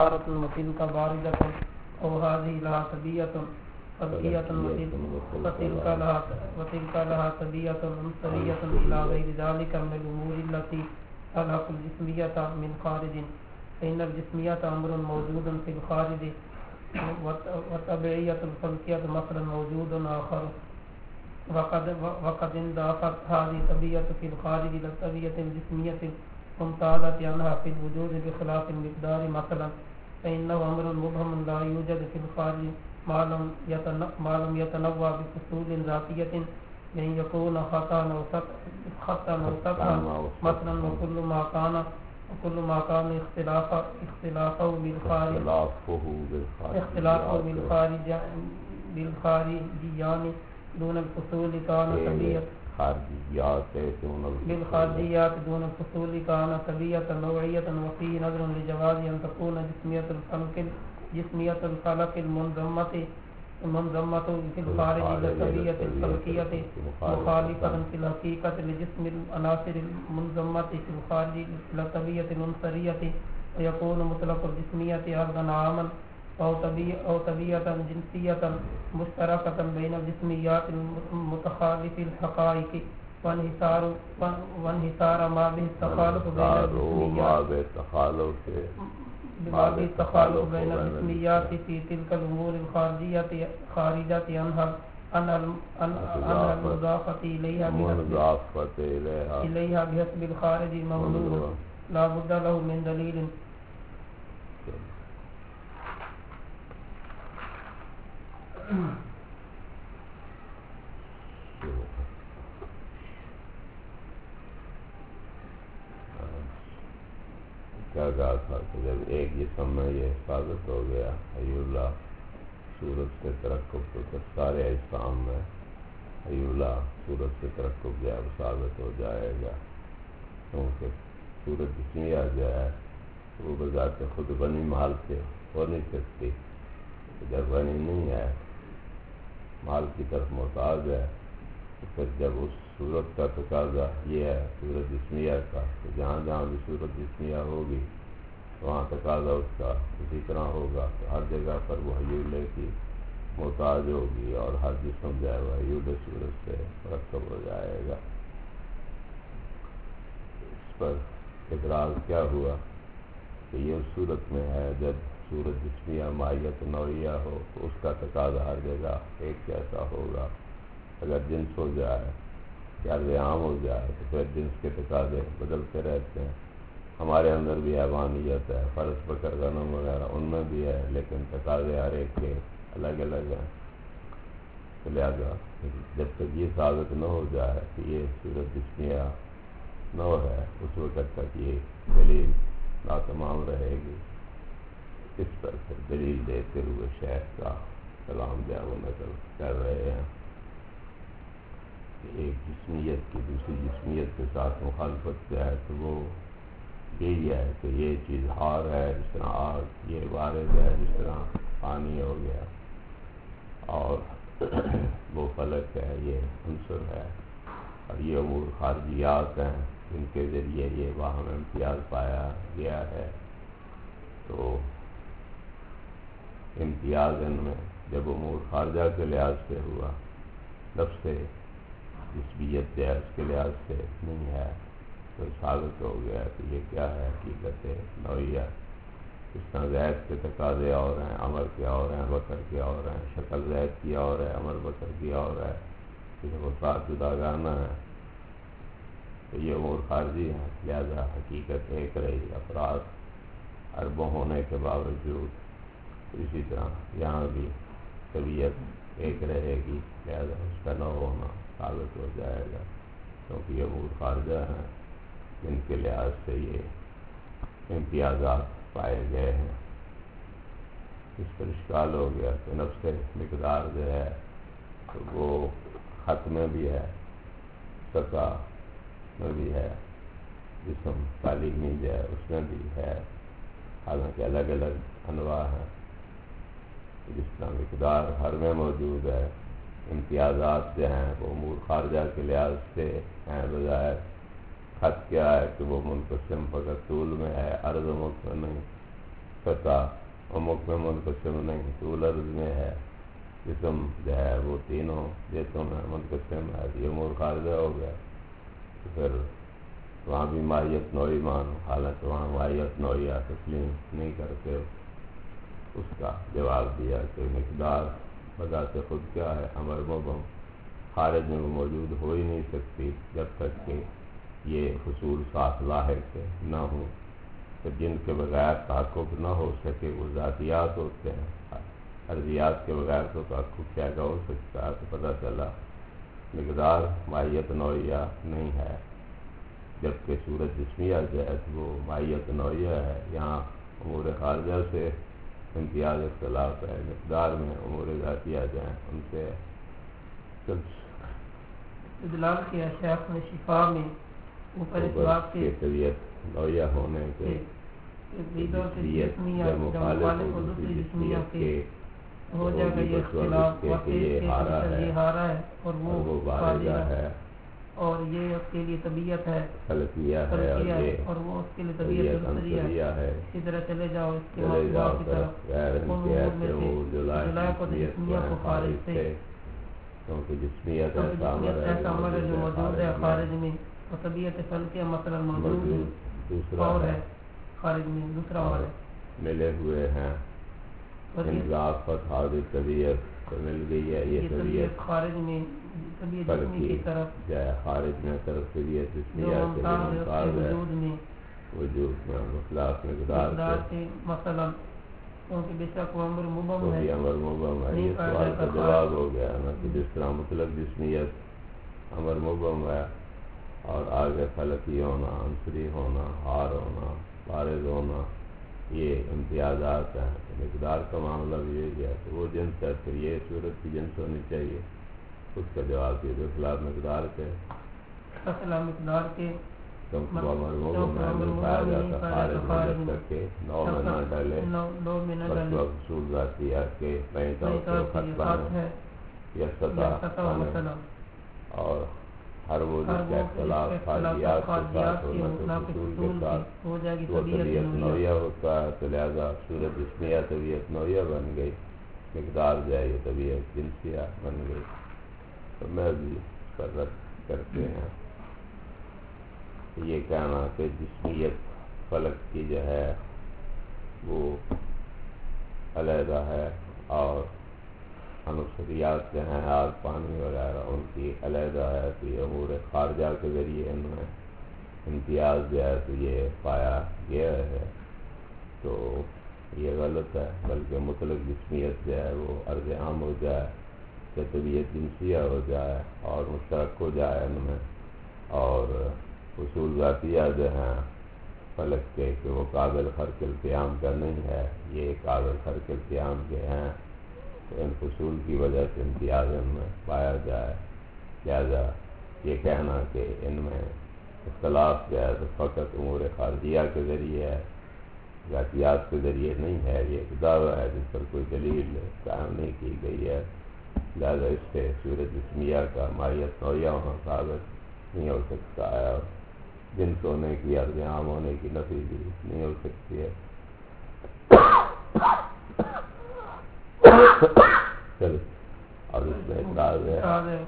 وتلك باردة أو هذه لها طبيعة فلكية وتلك لها طبيعة أنثوية إلى غير ذلك من الأمور التي تلحق الجسمية من خارج، فإن الجسمية أمر موجود في الخارج وطبيعية الفلكية مثلا موجود آخر، وقد انضافت هذه الطبيعة في الخارج إلى الطبيعة الجسمية ممتازة عنها في الوجود بخلاف المقدار مثلا، فإنه أمر مبهم لا يوجد في الخارج ما لم يتنوع بفصول ذاتية بأن يكون خطأ أو سطحا مثلا، وكل ما كان اختلافه بالخارجيان دون الفصول كان طبيعة بالخارجيات دون الفصول كان طبيعة نوعية، وفيه نظر لجواز أن تكون جسمية الفلك المنظمة في الخارج للطبيعة الفلكية مخالفة في الحقيقة لجسم العناصر المنظمة في الخارج للطبيعة العنصرية، ويكون مطلق الجسمية أرضا عاما أو طبيعة جنسية مشتركة بين الجسميات المتخالف الحقائق، وانحصار ما به التخالف بين الجسميات في تلك الأمور خارجة عنها المضافة إليها بحسب الخارج ممنوع لا بد له من دليل. کیا کہا تھا کہ جب ایک جسم میں یہ ثابت ہو گیا حی اللہ صورت سے ترکب، تو پھر سارے اجسام میں حی اللہ صورت سے ترکب جو ہے ثابت ہو جائے گا، کیونکہ صورت جتنی آ جائے وہ بذات خود بنی محال سے ہو نہیں سکتی، جب بنی نہیں ہے مال کی طرف محتاج ہے، تو پھر جب اس صورت کا تقاضا یہ ہے صورت جسمیہ کا، تو جہاں جہاں بھی صورت جسمیہ ہوگی وہاں تقاضا اس کا اسی طرح ہوگا، تو ہر جگہ پر وہ حیولے کی محتاج ہوگی اور ہر جسم جو ہے وہ حیول صورت سے مرکب ہو جائے گا۔ اس پر اعتراض کیا ہوا کہ یہ اس صورت میں ہے جب صورت جسمیہ ماہیت نوعیہ ہو تو اس کا تقاضا ہر جگہ ایک جیسا ہوگا، اگر جنس ہو جائے یا عام ہو جائے تو پھر جنس کے تقاضے بدلتے رہتے ہیں۔ ہمارے اندر بھی حیوانیت ہے، فرس بکر غنم وغیرہ ان میں بھی ہے، لیکن تقاضے ہر ایک کے الگ الگ ہیں، تو لہٰذا جب تک یہ ثابت نہ ہو جائے کہ یہ صورت جسمیہ نو ہے اس وقت تک یہ دلیل ناتمام رہے گی۔ اس پر پھر دلیل دیتے ہوئے شیخ کا کلام جو ہے وہ نقل کر رہے ہیں کہ ایک جسمیت کی دوسری جسمیت کے ساتھ مخالفت جو ہے تو وہ یہی ہے کہ یہ چیز ہار ہے، جس طرح آگ، یہ وارد ہے جس طرح پانی ہو گیا، اور وہ فلک ہے یہ عنصر ہے، اور یہ امور خارجیات ہیں جن کے ذریعے یہ باہم امتیاز پایا گیا ہے۔ تو امتیاز ان میں جب امور خارجہ کے لحاظ سے ہوا، نفس جسمیت جو ہے اس کے لحاظ سے نہیں ہے، تو ثابت ہو گیا کہ یہ کیا ہے حقیقت نوعیہ۔ اس طرح زید کے تقاضے اور ہیں، عمر کے اور ہیں، بکر کے اور ہیں، شکل زید کی اور ہے، عمر بکر کی اور ہے، وہ ساتھ جداگانہ ہے، تو یہ امور خارجی ہیں، لہذا حقیقت ایک رہی افراد اربوں ہونے کے باوجود۔ اسی طرح یہاں بھی طبیعت ایک رہے گی، لہذا اس کا نہ ہونا ثابت ہو جائے گا، کیونکہ یہ امور خارجہ ہیں جن کے لحاظ سے یہ امتیازات پائے گئے ہیں۔ اس پر اشکال ہو گیا کہ نفس مقدار جو ہے تو وہ خط میں بھی ہے، سطح میں بھی ہے، جسم تعلیمی جو ہے اس میں بھی ہے، حالانکہ الگ الگ انواع ہیں۔ جس طرح مقدار ہر میں موجود ہے، امتیازات جو ہیں وہ امور خارجہ کے لحاظ سے ہیں، بظاہر خط کیا ہے کہ وہ منقسم فقط طول میں ہے، عرض و مقصد نہیں، قطع عمق میں منقسم نہیں، طول عرض میں ہے، جسم جو ہے وہ تینوں جہتوں میں منقسم ہے، یہ امور خارجہ ہو گیا، تو پھر وہاں بھی ماہیت نوعی مان، حالانکہ وہاں ماہیت نوعیہ تسلیم نہیں کرتے۔ اس کا جواب دیا کہ مقدار بذات خود کیا ہے، امر مبہم، خارج میں وہ موجود ہو ہی نہیں سکتی جب تک کہ یہ حصول ساتھ لاحق نہ ہو، تو جن کے بغیر تحقق نہ ہو سکے وہ ذاتیات ہوتے ہیں، ارضیات کے بغیر تو تحقق کیا ہو سکتا ہے۔ تو پتہ چلا مقدار ماہیت نوعیہ نہیں ہے، جبکہ صورت جسمیہ جو ہے وہ ماہیت نوعیہ ہے۔ یہاں امور خارجہ سے امتیاز اختلاف ہے، مقدار میں امور ذاتیہ جو ہیں ان سے استدلال کیا شیخ نے شفا میں اوپر اس بات کے طبیعت نوعیہ ہونے کے جسمیہ جب مخالف اور دوسری جسمیہ کے ہو جائے گا یہ اختلاف، یہ ہارا ہے اور وہ بارزہ ہے، اور یہ اس کے لیے طبیعت ہے خلقیہ ہے، اور وہ اس کے لیے طبیعت عنصریہ ہے۔ اسی طرح چلے جاؤ اس کے مطلوبات کی طرف، ان امور میں سے جلائے کو جسمیہ کو خارج سے، کیونکہ جسمیت ایسا عمل ہے جو موجود ہے خارج میں، اور طبیعت فلکیہ مثلا موجود دوسرا اور ہے خارج میں، دوسرا عمل ہے، ملے ہوئے ہیں۔ اضافت حاضر طبیعت مل گئی ہے، یہ طبیعت خارج میں طبیعت جسمی کی طرف جائے، خارج میں طرف طبیعت جسمیہ کے ممتاز ہے وجود میں مخلاف مقدار سے، مثلا کیونکہ بے شک وہ امر مبہم ہے، امر مبہم ہے۔ یہ سوال کا جواب ہو گیا نا کہ جس طرح مطلق جسمیت امر مبہم ہے، اور آگے فلکی ہونا، عنصری ہونا، ہار ہونا، بارز ہونا، یہ امتیازات ہیں۔ مقدار کا معاملہ بھی یہ ہے کہ وہ جنس ہے، پھر یہ صورت کی جنس ہونی چاہیے۔ اس کا جواب یہ خلاف مقدار کے مقدار کے کیونکہ وہ امر مبہم ہے، نہیں پایا جاتا خارج میں جب تک کہ نو میں نہ ڈالے، بس وقت حصول ذاتیہ کے بین طور پر خط ہے یا سطح بنے، اور ہر وہ جس کا اختلاف خارجیات کے ساتھ ہونا تو حصول کے ساتھ وہ طبیعت نوعیہ ہوتا ہے، تو لہذا صورت جسمیہ طبیعت نوعیہ بن گئی، مقدار جو ہے یہ طبیعت جنسیہ بن گئی۔ تو میں بھی اس پر رد کرتے ہیں یہ کہنا کہ جسمیت فلک کی جو ہے وہ علیحدہ ہے، اور عنصریات جو ہیں آگ پانی وغیرہ ان کی علیحدہ ہے، تو یہ امور خارجہ کے ذریعے ان میں امتیاز جو ہے تو یہ پایا گیا ہے، تو یہ غلط ہے۔ بلکہ مطلق جسمیت جو ہے وہ عرض عام ہو جائے کہ طبیعت جنسیہ ہو جائے اور مشترک ہو جائے ان میں، اور حصول ذاتیہ جو ہیں فلک کے کہ وہ قابل خرق القیام کا نہیں ہے، یہ قابل خرق القیام کے ہیں، تو ان حصول کی وجہ سے امتیاز ان میں پایا جائے۔ لہذا یہ کہنا کہ ان میں اختلاف جو ہے تو فقط امور خارجیہ کے ذریعے ہے، ذاتیات کے ذریعے نہیں ہے، یہ ایک دعویٰ ہے جس پر کوئی دلیل قائم نہیں کی گئی ہے۔ لہذا اس سے صورت جسمیہ کا ماہیت نوعیہ ہونا ثابت نہیں ہو سکتا ہے، اور جنس ہونے کی عرض عام ہونے کی نفی بھی نہیں ہو سکتی ہے۔ چلو، اور اس میں اعتراض ہے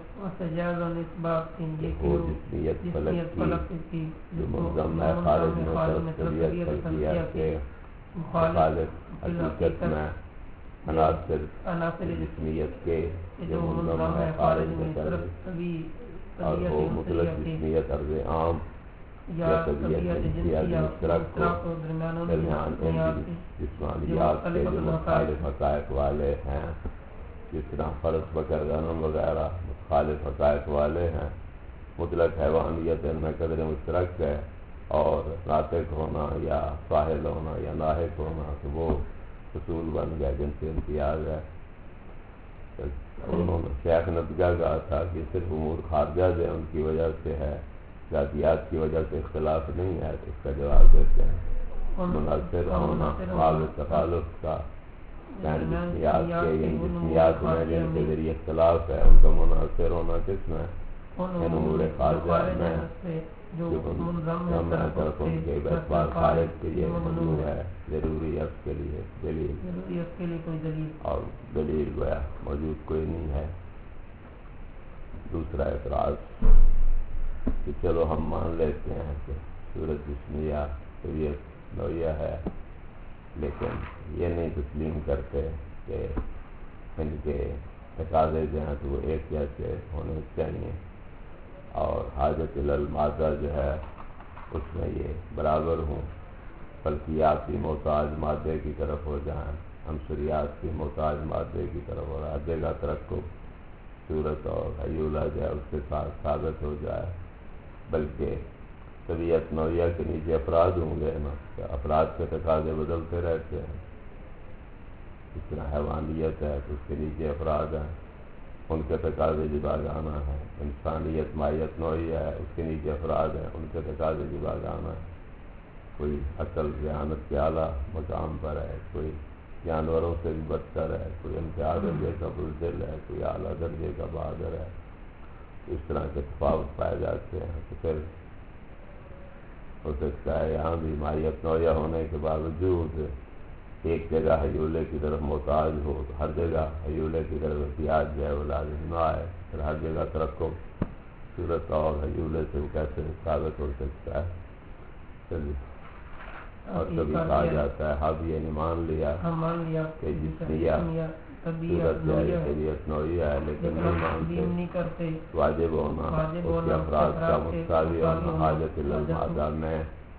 وہ جسمیت فلک کی جو منظم ہے خارج میں طرف طبیعت فلکیات کے مخالف حقیقت میں عناصر جسمیت کے جو منظم ہے خارج میں طرف، اور وہ مطلق جسمیت عرض عام یا طبیعت جنسیات مشترک کو درمیان ان جسمانیات کے جو مختلف حقائق والے ہیں، جس طرح فرض بکر غنم وغیرہ مخالف حقائق والے ہیں، مطلق حیوانیت ان میں قدر مشترک ہے، اور ناطق ہونا یا فاعل ہونا یا لاحق ہونا تو وہ حصول بن گیا جن سے امتیاز ہے۔ انہوں نے شیخ نے کیا کہا تھا کہ صرف امور خارجہ جو ان کی وجہ سے ہے، ذاتیات کی وجہ سے اختلاف نہیں ہے، تو اس کا جواب دیتے ہیں منحصر ہونا باب تخالف کا، یعنی جسمیات کے جسمیات میں جن کے ذریعے اختلاف ہے ان کا منحصر ہونا کس میں، ان امور خارجہ میں، جو منظم ہے طرف ان کے اعتبار خارج کے یہ ممنوع ہے ضروری ہے اس کے لیے دلیل، ضروری اس کے لیے کوئی دلیل، اور دلیل گویا موجود کوئی نہیں ہے۔ دوسرا اعتراض کہ چلو ہم مان لیتے ہیں کہ صورت جسمیہ طبیعت نوعیہ ہے، لیکن یہ نہیں تسلیم کرتے کہ ان کے تقاضے جو ہیں تو وہ ایک جیسے ہونے چاہیے، اور حاجت المادہ جو ہے اس میں یہ برابر ہوں، فلکیات کی محتاج مادے کی طرف ہو جائیں، عنصریات کی محتاج مادے کی طرف ہو رہا جگہ ترقب صورت اور حیولہ جو ہے اس کے ساتھ ثابت ہو جائے، بلکہ طبیعت نوعیہ کے نیچے افراد ہوں گے نا، کہ افراد کے تقاضے بدلتے رہتے ہیں، اس طرح حیوانیت ہے تو اس کے نیچے افراد ہیں، ان کے تقاضے جداگانہ ہیں، انسانیت مائیت نوعیہ ہے اس کے نیچے افراد ہیں، ان کے تقاضے جداگانہ ہیں، کوئی عقل ذہانت کے اعلیٰ مقام پر ہے، کوئی جانوروں سے بھی بدتر ہے، کوئی انتہا درجے کا بزدل ہے، کوئی اعلیٰ درجے کا بہادر ہے، اس طرح کے تفاوت پائے جاتے ہیں۔ تو پھر ہو سکتا ہے یہاں بھی مائیت نوعیہ ہونے کے باوجود ایک جگہ حیولے کی طرف محتاج ہو تو ہر جگہ حیولے کی طرف احتیاج جو ہے وہ لازم نہ آئے، پھر ہر جگہ ترقب صورت اور حیولے سے وہ کیسے ثابت ہو سکتا ہے۔ چلیے، اور کبھی کہا جاتا ہے ہم یہ نہیں مان لیا کہ جسمیہ صورت ہے طبیعت نوعیہ ہے، لیکن نہیں مانتے واجب ہونا اس کے افراد کا مستوی ہونا حاجت المادہ میں،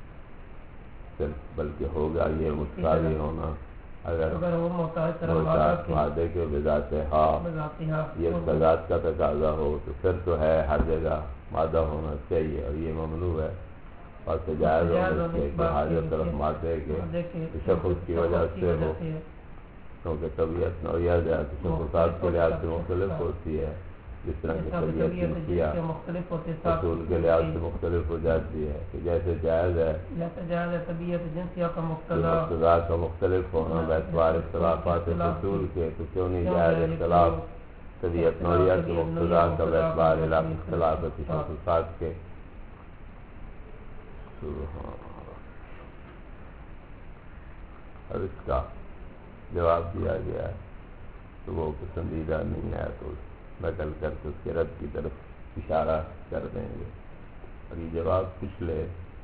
بلکہ ہوگا یہ مستوی ہونا اگر وہ محتاج مادے کے بذات یہ اس کا ذات کا تقاضا ہو تو پھر تو ہے ہر جگہ مادہ ہونا چاہیے، اور یہ ممنوع ہے، اور تجائز ہونے سے کہ حاجت طرف مادے کے تشخص کی وجہ سے ہو، کیونکہ طبیعت نوعیہ جو ہے تشخصات کے لحاظ سے مختلف ہوتی ہے، جس طرح کی طبیعت جنسیہ اصول کے لحاظ سے مختلف ہو جاتی ہے، کہ جیسے جائز ہے طبیعت جنسیہ کا مقتضا کا مختلف ہونا باعتبار اختلافات اصول کے، تو کیوں نہیں جائز اختلاف طبیعت نوعیہ کے مقتضا کا باعتبار اختلاف تشخصات کے۔ اور اس کا جواب دیا گیا ہے تو وہ پسندیدہ نہیں ہے تو نقل کر کے اس کے رد کی طرف اشارہ کر دیں گے، اور یہ جواب پچھلے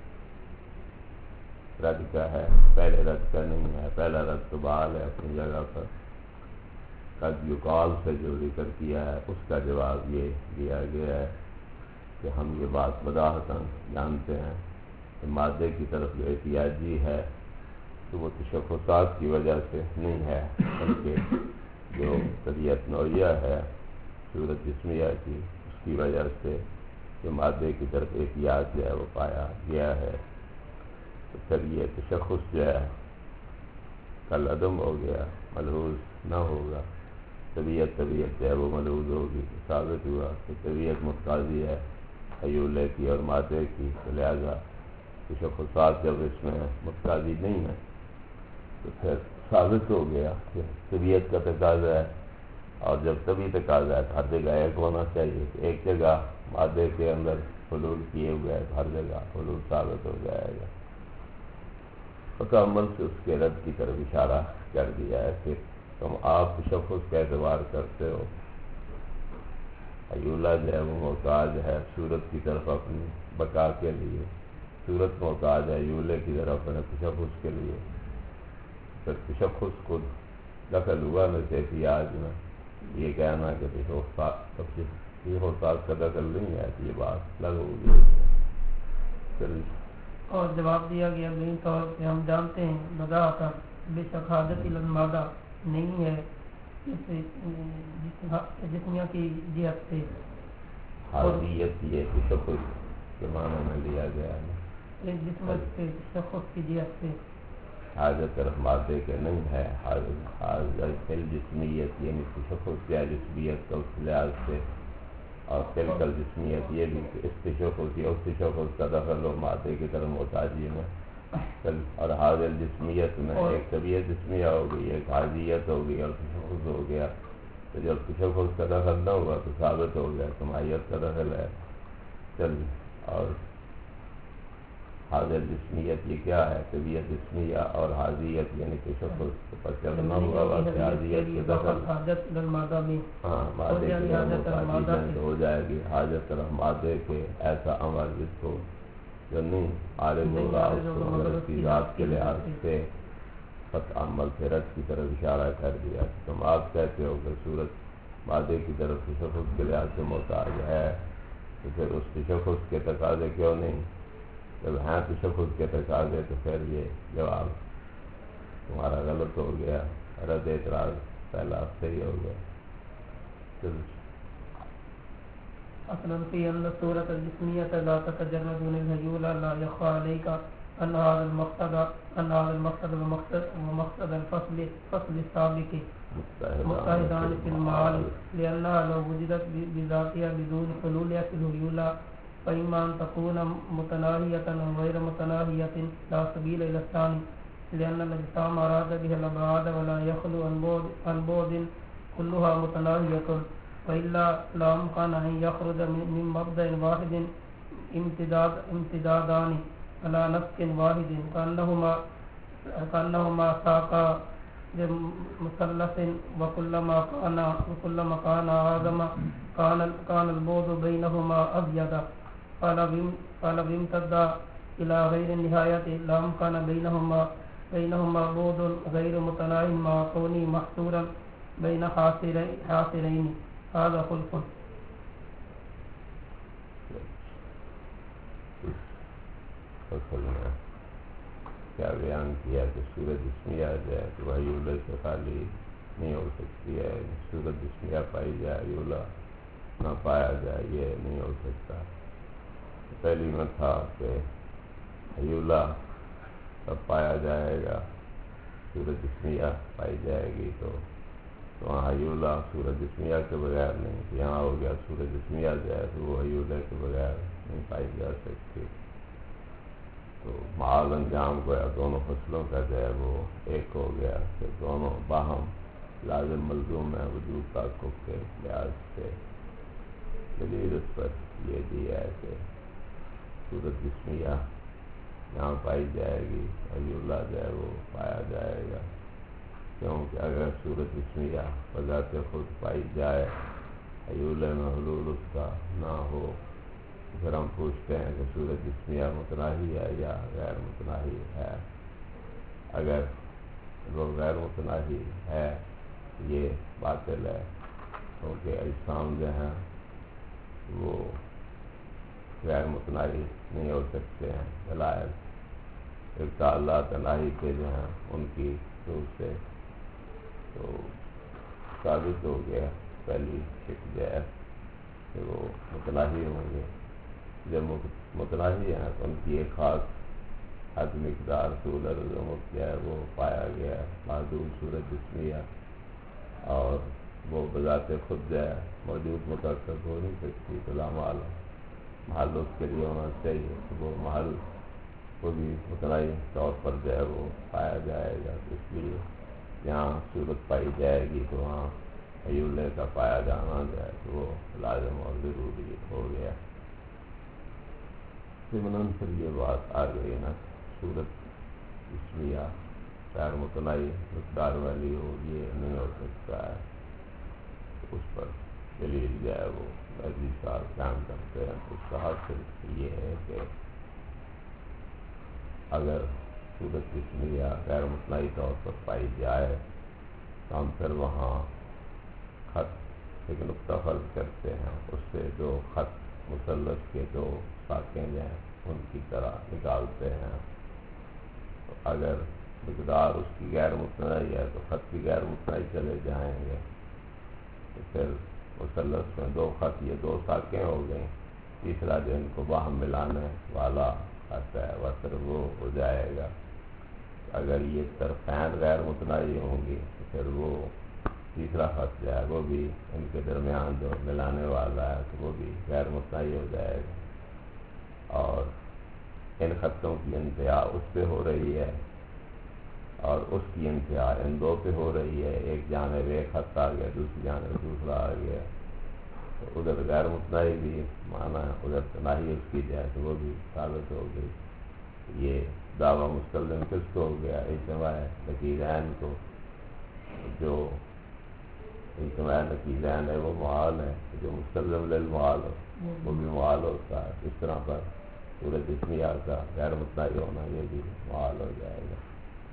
رد کا ہے، پہلے رد کا نہیں ہے۔ پہلا رد تو بحال ہے اپنی جگہ پر، قد یقال سے جو ذکر کیا ہے اس کا جواب یہ دیا گیا ہے کہ ہم یہ بات بداہتاً جانتے ہیں کہ مادے کی طرف جو احتیاجی ہے تو وہ تشخصات کی وجہ سے نہیں ہے، بلکہ جو طبیعت نوعیہ ہے صورت جسمیہ کی اس کی وجہ سے جو مادے کی طرف احتیاج جو ہے وہ پایا گیا ہے، تو پھر یہ تشخص جو ہے کل عدم ہو گیا، ملحوظ نہ ہوگا، طبیعت جو ہے وہ ملحوظ ہوگی، ثابت ہوا کہ طبیعت مقتضی ہے حیولے کی اور مادے کی، تو لہذا تشخصات جب اس میں مقتضی نہیں ہے تو پھر ثابت ہو گیا کہ طبیعت کا تقاضا ہے، اور جب طبی تقاضا ہے تو ہر جگہ ایک ہونا چاہیے، کہ ایک جگہ مادے کے اندر حلول کیے ہوئے ہے تو ہر جگہ حلول ثابت ہو جائے گا۔ مکمل سے اس کے رد کی طرف اشارہ کر دیا ہے کہ تم آپ تشخص کا اعتبار کرتے ہو، حیولہ جو ہے وہ محتاج ہے صورت کی طرف اپنی بقا کے لیے، صورت محتاج ہے حیولے کی طرف اپنے تشخص کے لیے، پھر تشخص کو دخل ہوا میں سے احتیاج میں یہ کہنا کہ تشخصات کا دخل نہیں ہے، کہ یہ بات لگ ہوگی۔ اور جواب دیا گیا بین طور پہ ہم جانتے ہیں بداہتا بے شک حاجت المادہ نہیں ہے جسمیہ کی جہت سے، حاضیت یہ تشخص کے معنی میں لیا گیا ہے، جسمت کے تشخص کی جہت سے حاجت طرف مادے کے نہیں ہے، حاجت الجسمیت یعنی تشخص یا جسمیت کا اس لحاظ سے، اور تلک الجسمیت یہ بھی کہ اس تشخص یا اس تشخص کا دخل ہو مادے کی طرف محتاجی میں، اور حاضر الجسمیت میں ایک طبیعت جسمیہ ہو گئی، ایک حاضیت ہو گئی اور تشخص ہو گیا، تو جب تشخص کا دخل نہ ہوا تو ثابت ہو گیا کہ مائیت کا دخل ہے۔ چلیے، اور حاضر جسمیت یہ کیا ہے؟ طبیعت جسمیہ اور حاضیت یعنی کہ شخص پر چلنا ہوا واسطے حاضیت کے دخل ہاں مادے کی حاجت ہو جائے گی، حاجت طرف مادے کے ایسا عمل جس کو جو نہیں عارض ہو رہا اس کو مگر اس کی ذات کے لحاظ سے قطع عمل سے رد کی طرف اشارہ کر دیا۔ تم آپ کہتے ہو کہ صورت مادے کی طرف تشخص کے لحاظ سے محتاج ہے، تو پھر اس تشخص کے تقاضے کیوں نہیں؟ جب ہیں تشخص کے تقاضے تو پھر یہ جواب تمہارا غلط ہو گیا، رد اعتراض پہلا صحیح ہو گیا۔ اصلا في ان الصورة الجسمية لا تتجرد من الهيولى لا يخفى عليك ان هذا المقصد ومقصد الفصل السابق متحدان في المعاني، لأنها لو وجدت بذاتها بدون حلولها في الهيولى فإما أن تكون متناهية أو غير متناهية لا سبيل إلى الثاني، لأن الأجسام أراد بها الأبعاد ولا يخلو عن بعد كلها متناهية، وإلا لا أمكن أن يخرج من مبدأ واحد امتدادان على نسق واحد كأنهما ساقا مثلث، وكلما كان أعظم كان البعد بينهما أبيض، فلو امتد إلى غير النهاية لا أمكن بينهما بعد غير متناهي مع كونه محصورا بين حاصرين، هذا خلف۔ کیا بیان کیا کہ صورت جسمیہ آ جائے تو وہی اولا سے خالی نہیں ہو سکتی ہے، صورت جسمیہ پائی جائے اولا نہ پایا جائے یہ نہیں ہو سکتا۔ پہلی میں تھا کہ حیولہ تب پایا جائے گا صورت جسمیہ پائی جائے گی، تو وہاں حیولہ صورت جسمیہ کے بغیر نہیں، یہاں ہو گیا صورت جسمیہ جائے تو وہ حیولہ کے بغیر نہیں پائی جا سکتی۔ تو محال انجام گویا دونوں فصلوں کا جو ہے وہ ایک ہو گیا کہ دونوں باہم لازم ملزوم ہے وجود تحقق کے لحاظ سے۔ دلیل اس پر یہ بھی ہے کہ صورت جسمیہ یہاں پائی جائے گی، حیولہ جو ہے وہ پایا جائے گا، کیونکہ اگر صورت جسمیہ بذات خود پائی جائے حیولہ میں حلول اس کا نہ ہو، پھر ہم پوچھتے ہیں کہ صورت جسمیہ متناہی ہے یا غیر متناہی ہے۔ اگر وہ غیر متناہی ہے یہ باطل ہے، کیونکہ اجسام جو ہیں وہ غیر متناہی نہیں ہو سکتے ہیں، دلائل ابطال تناہی کے جو ہیں ان کی روح سے تو ثابت ہو گیا پہلی شک جو ہے کہ وہ متناہی ہوں گے۔ جب متناہی ہیں تو ان کی ایک خاص حد مقدار طول عرض عمر کیا ہے وہ پایا گیا ہے معدوم صورت جسمیہ، اور وہ بذات خود جو ہے موجود متحقق ہو نہیں سکتی، تو لامحال محل اس کے لیے ہونا چاہیے، تو وہ محل کو بھی متناہی طور پر جو ہے وہ پایا جائے گا۔ اس لیے جہاں صورت پائی جائے گی تو وہاں حیولے کا پایا جانا جو ہے تو وہ لازم اور ضروری ہو گیا۔ ضمناً پھر یہ بات آ گئی نا صورت جسمیہ غیر متناہی مقدار والی ہو یہ نہیں ہو سکتا ہے، اس پر دلیل جو ہے وہ ایسی سال قائم کرتے ہیں۔ اس کا حاصل یہ ہے کہ اگر صورت جسمیہ غیر متناہی طور پر پائی جائے تو ہم پھر وہاں خط ایک نقطہ فرض کرتے ہیں، اس سے جو خط مثلث کے دو ساقیں ہیں ان کی طرح نکالتے ہیں، تو اگر مقدار اس کی غیر متناہی ہے تو خط کی غیر متناہی چلے جائیں گے، تو پھر مثلث میں دو خط یہ دو ساقیں ہو گئیں، تیسرا جو ان کو باہم ملانے والا خط ہے وتر وہ ہو جائے گا۔ اگر یہ طرفین غیر متناہی ہوں گی تو پھر وہ تیسرا خط جو ہے وہ بھی ان کے درمیان جو ملانے والا ہے تو وہ بھی غیر متناہی ہو جائے گا، اور ان خطوں کی انتہا اس پہ ہو رہی ہے اور اس کی انتہا ان دو پہ ہو رہی ہے، ایک جانب ایک خط آ گیا دوسری جانب دوسرا آ گیا، تو ادھر غیر متناہی بھی مانا ادھر تناہی اس کی جائے تو وہ بھی ثابت ہو گئی۔ یہ دعویٰ مستلزم کس کو ہو گیا؟ اجتماع نقیضین کو. جو اجتماع نقیضین ہے وہ محال ہے، جو مستلزم للمحال ہو وہ بھی محال ہوتا ہے. اس طرح پر صورت جسمیہ کا غیر متنائی ہونا یہ بھی محال ہو جائے گا.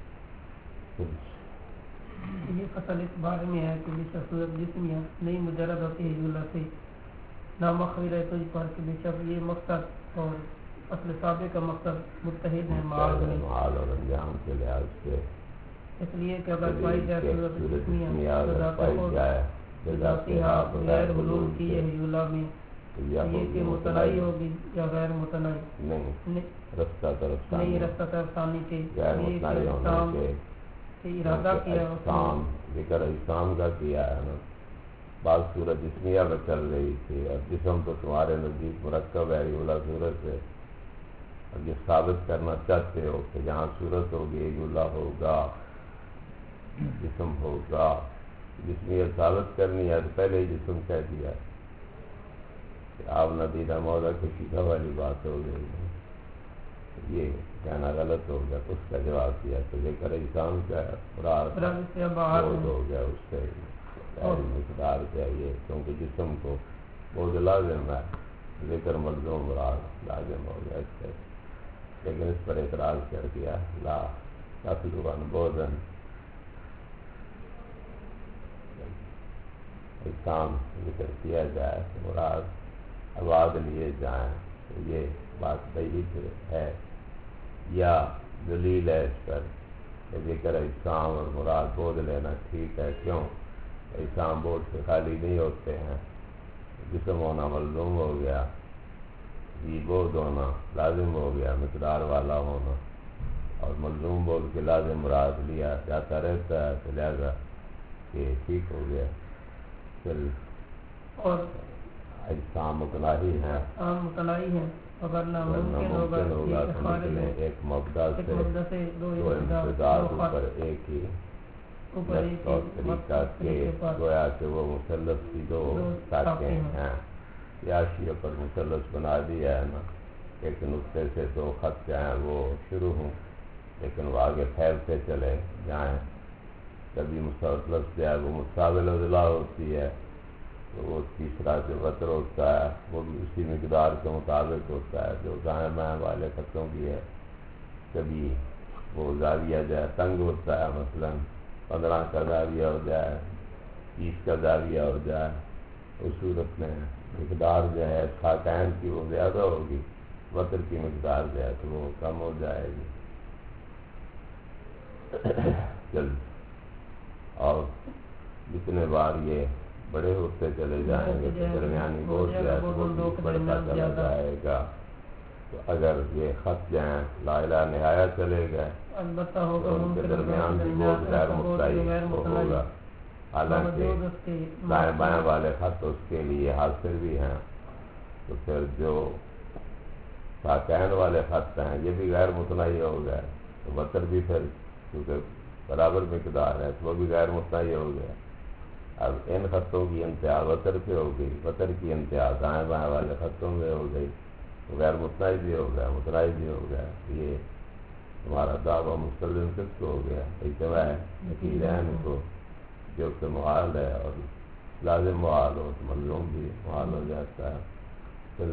یہ فصل اس بارے میں ہے کہ بے شک صورت جسمیہ نہیں مجرد ہوتی ہے اللہ سے نامخوی رہے تجھ پر کہ بے شک یہ مقصد اور اصل سابق کا مقصد متحد ہے محال اور انجام کے لحاظ سے. اس لیے کہ اگر پائی جائے صورت جسمیہ تو ذاتی غیر حلول کی ہے اللہ میں یہ کہ متنائی ہوگی یا غیر متنائی نہیں، رستہ طرف نہیں، رستہ طرف ثانی کے غیر متنائی ہونے کے ارادہ کیا احسان ذکر احسان کا کیا ہے نا. بعض صورت جسمیہ میں چل رہی تھی اور جسم تو تمہارے نزدیک مرکب ہے اللہ صورت سے، اور یہ ثابت کرنا چاہتے ہو کہ جہاں صورت ہوگی اللہ ہوگا، جسم ہوگا. جسمیت ثابت کرنی ہے تو پہلے ہی جسم کہہ دیا کہ آپ ندیدہ موضع کے سیدھا والی بات ہو گئی. یہ کہنا غلط ہو گیا. اس کا جواب دیا تو ذکر انسان کا مراد ہو گیا، اس سے مقدار چاہیے کیونکہ جسم کو بہت لازم ہے، ذکر ملزوم مراد لازم ہو گیا اس سے. لیکن اس پر اعتراض کر دیا لا تطلباً بودن کام ذکر کیا جائے تو مراد آباد لیے جائیں تو یہ بات بعید ہے یا دلیل ہے اس پر کہ ذکر اجسام اور مراد بود لینا ٹھیک ہے. کیوں؟ اجسام بود سے خالی نہیں ہوتے ہیں. جسم ہونا ملزوم ہو گیا، یہ بود ہونا لازم ہو گیا، مقدار والا ہونا، اور ملزوم بود کے لازم مراد لیا جاتا رہتا ہے تو لہذا یہ ٹھیک ہو گیا. اور اجسام متناہی ہیں، متناہی ہیں، اگر ممکن ہوگا تو نکلیں ایک مبدا سے دو امتداد اوپر ایک ہی نقص اور طریقہ کے گویا کہ وہ مثلث کی دو ساکیں ہیں. یاشیہ پر مثلث بنا دیا ہے نا، ایک نقطے سے دو خط جو ہیں وہ شروع ہوں لیکن وہ آگے پھیلتے چلے جائیں. کبھی مثلث جو ہے وہ متقابل اضلاع ہوتی ہے تو وہ تیسرا جو وتر ہوتا ہے وہ بھی اسی مقدار کے مطابق ہوتا ہے جو دائیں بائیں والے خطوں کی ہے. کبھی وہ زاویہ جو ہے تنگ ہوتا ہے، مثلا 15 کا زاویہ ہو جائے، 30 کا زاویہ ہو جائے. اس صورت میں مقدار جو ہے ساکین کی وہ زیادہ ہوگی، وتر کی مقدار جو ہے تو وہ کم ہو جائے گی. چل اور جتنے بار یہ بڑے ہوتے چلے جائیں گے تو درمیانی بوجھ جو ہے وہ بھی بڑھتا چلا جائے گا. تو اگر یہ خط جو ہیں لا الہ نہایہ چلے گئے تو ان کے درمیان بھی بوجھ غیر متعین ہوگا. حالانکہ دائیں بائیں والے خط اس کے لیے حاصل بھی ہیں. تو پھر جو ساکین والے خط ہیں یہ بھی غیر متناہی ہو گئے تو وتر بھی پھر کیونکہ برابر مقدار ہے تو وہ بھی غیر متناہی ہو گیا. اب ان خطوں کی انتہا وتر پہ ہو گئی، وتر کی انتہا دائیں بائیں والے خطوں میں ہو گئی تو غیر متناہی بھی ہو گیا، متناہی بھی ہو گیا. یہ تمہارا دعویٰ مستلزم کس کو ہو گیا؟ اجتماع نقیضین کو، جو کہ محال ہے اور لازم محال ہو تو ملزوم بھی محال ہو جاتا ہے. پھر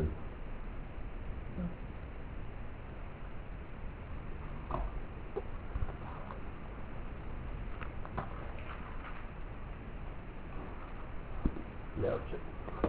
لے